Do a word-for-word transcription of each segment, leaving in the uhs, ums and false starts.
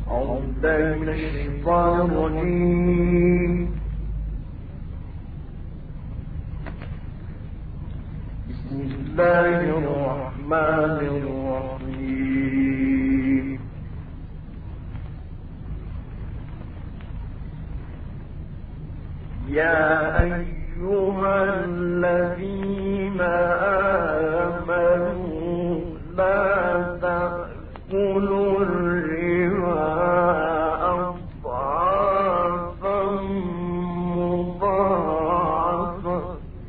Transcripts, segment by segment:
أعوذ بالله من الشيطان الرجيم. بسم الله الرحمن الرحيم. يا أيها الذين آمنوا لا تأكلوا الربا أضعافا مضاعفة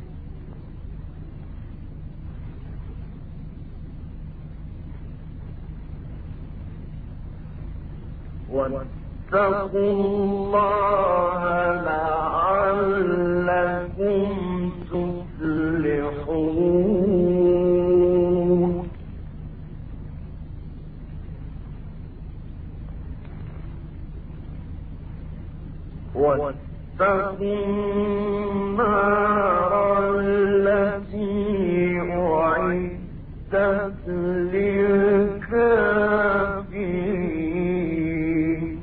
واتقوا الله لعلكم تفلحون. واتقوا النار التي أعدت للكافرين.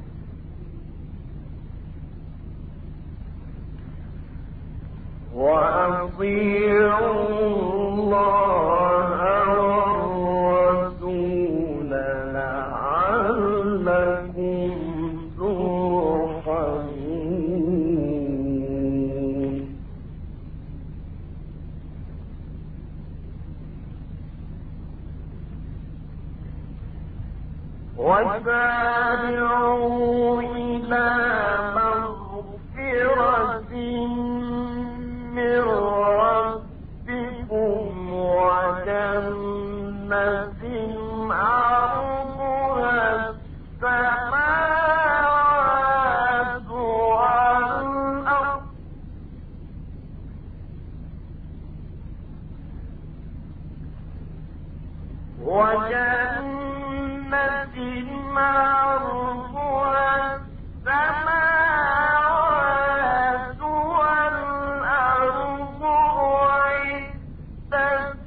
وأطيعوا الله والرسول لعلكم ترحمون. وسارعوا إلى مغفرة من ربكم وجنة عرضها السماوات والأرض وجنة عرضها السماوات والأرض أعدت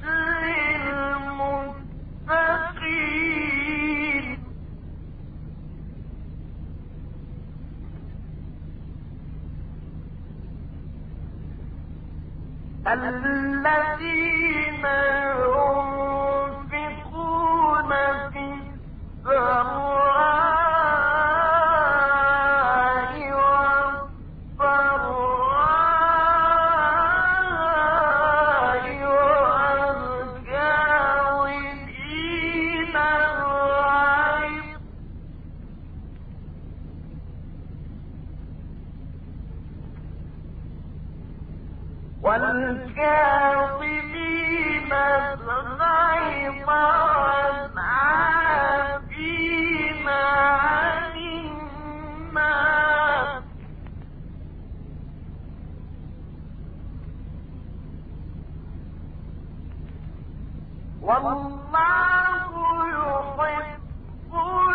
للمتقين. الذين ينفقون في السراء والضراء والكاظمين الغيظ والكاظمين الغيظ والعافين عن الناس والله يحب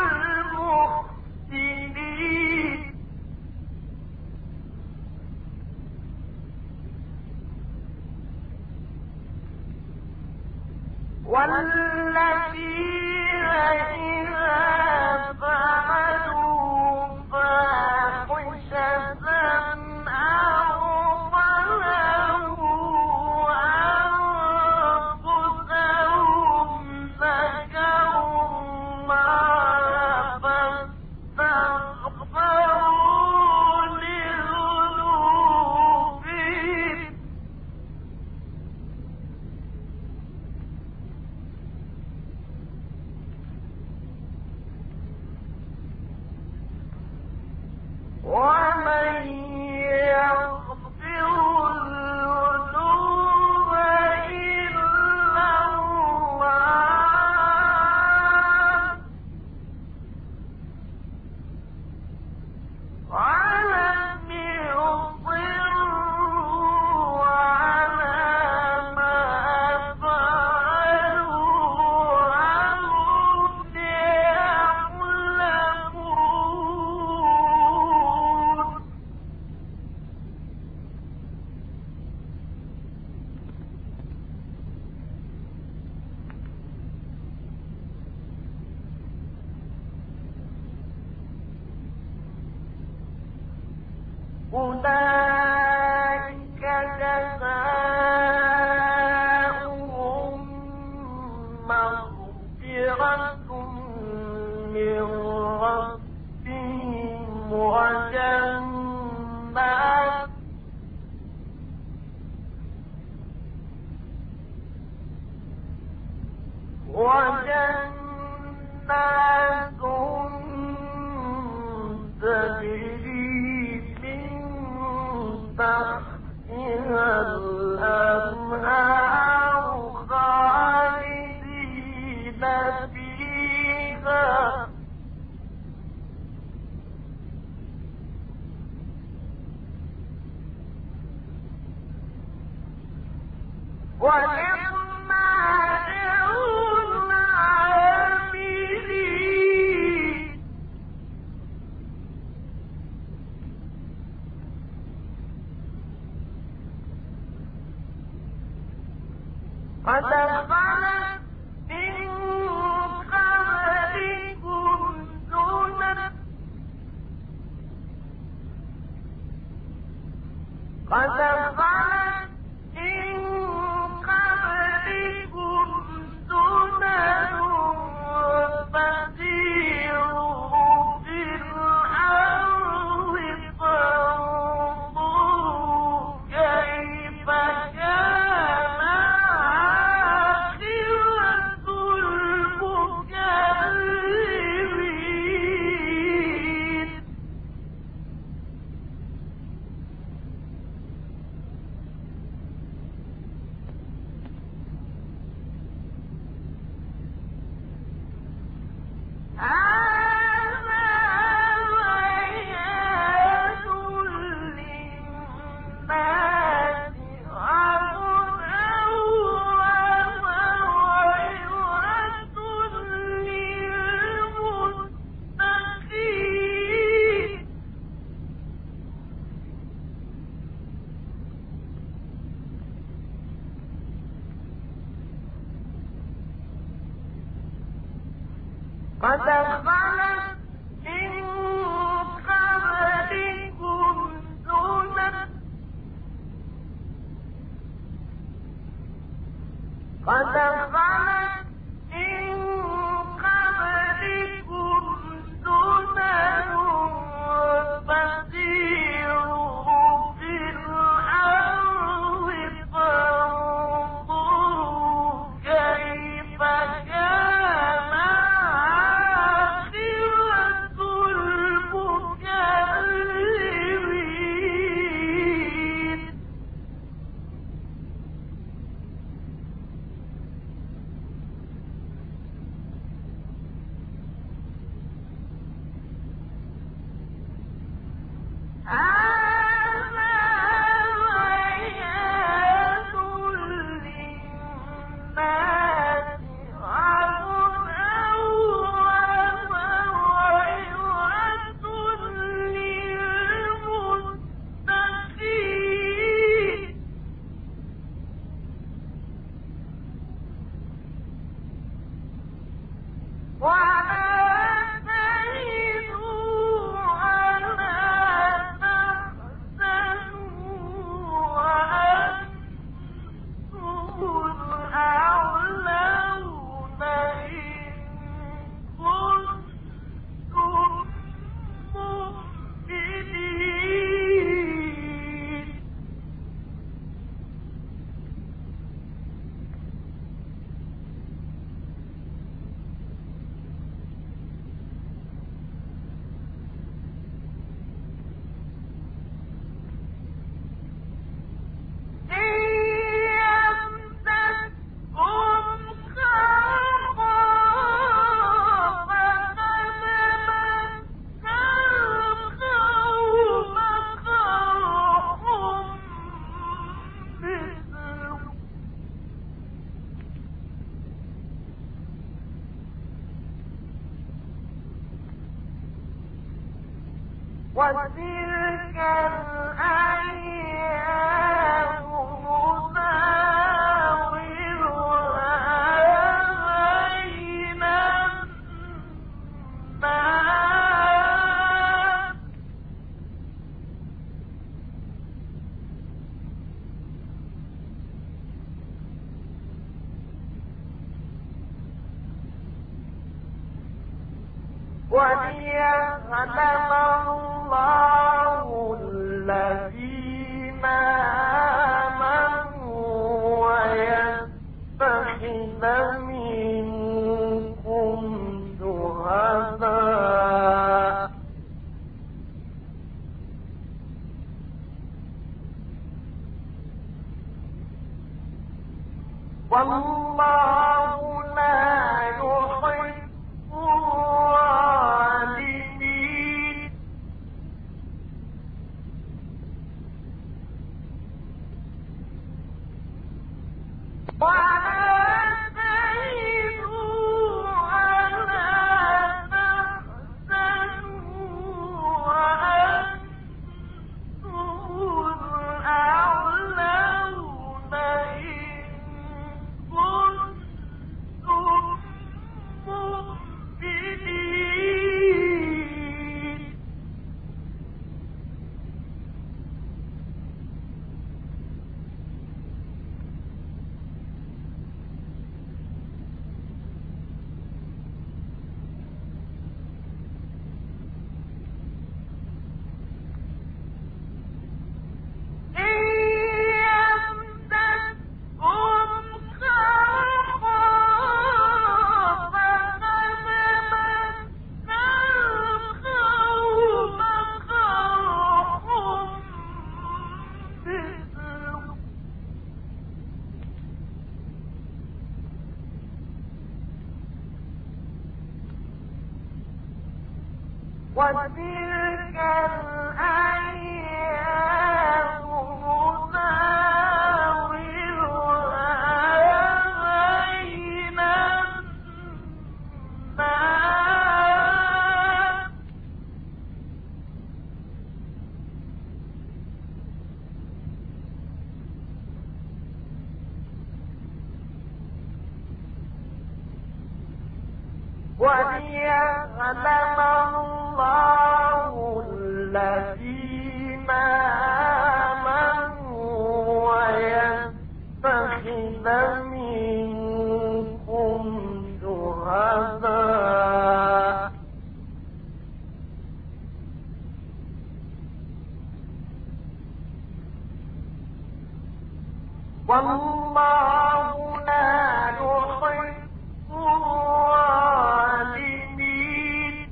المحسنين. والذين إذا فعلوا فاحشة أو ظلموا أنفسهم ذكروا الله فاستغفروا لذنوبهم ومن يغفر الذنوب إلا الله ولم يصروا على ما فعلوا وهم يعلمون. أولئك جزاؤهم مغفرة من ربهم وجنات وجنات تجري من تحتها الأنهار خالدين فيها ونعم أجر العاملين قد خلت من قبلكم سنن قد خلت من قبلكم سنن فسيروا في الأرض فانظروا كيف كان عاقبة المكذبين قد خلت من قبلكم سنن قد خلت من قبلكم سنن فسيروا في الأرض فانظروا كيف كان عاقبة المكذبين وتلك الأيام نداولها بين الناس وتلك الأيام نداولها بين الناس وليعلم الله الذين آمنوا ويتخذ منكم شهداء والله لا يحب الظالمين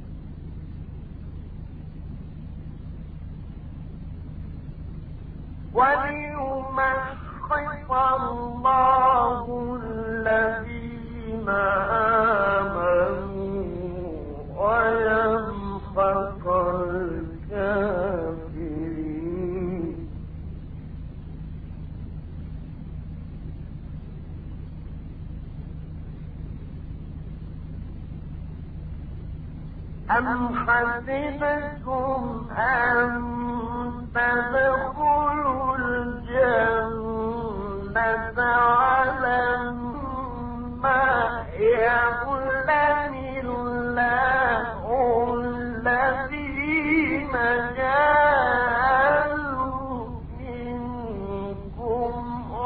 وليمحص الله الذين آمنوا ويمحق الكافرين أم حسبتم أن تدخلوا الجنة ولما يعلم الله الذين جاهدوا منكم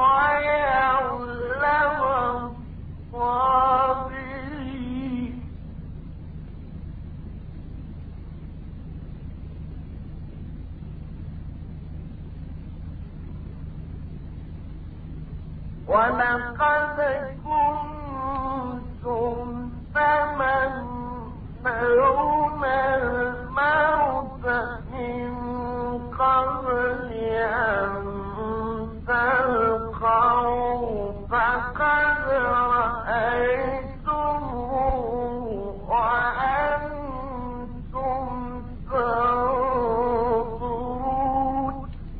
ويعلم الصابرين ولقد كنتم تمنون الموت من قبل أن تلقوه فقد رأيتموه وأنتم تنظرون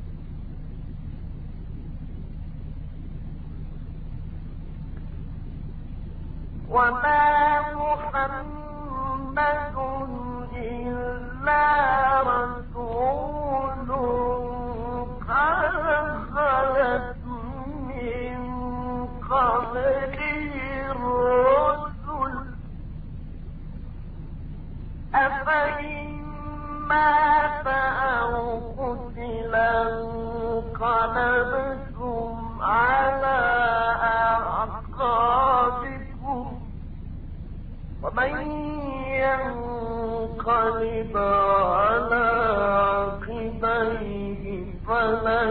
وما محمد إلا رسول قد خلت من قبله الرسل أفإن مات أو قتل انقلبتم على أعقابكم ومن ينقلب ينقلب على عقبيه فلن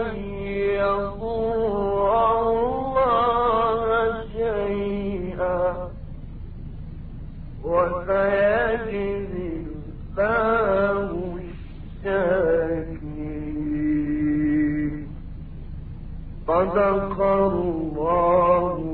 يضر الله شيئا وسيجزي الله الشاكرين. صدق الله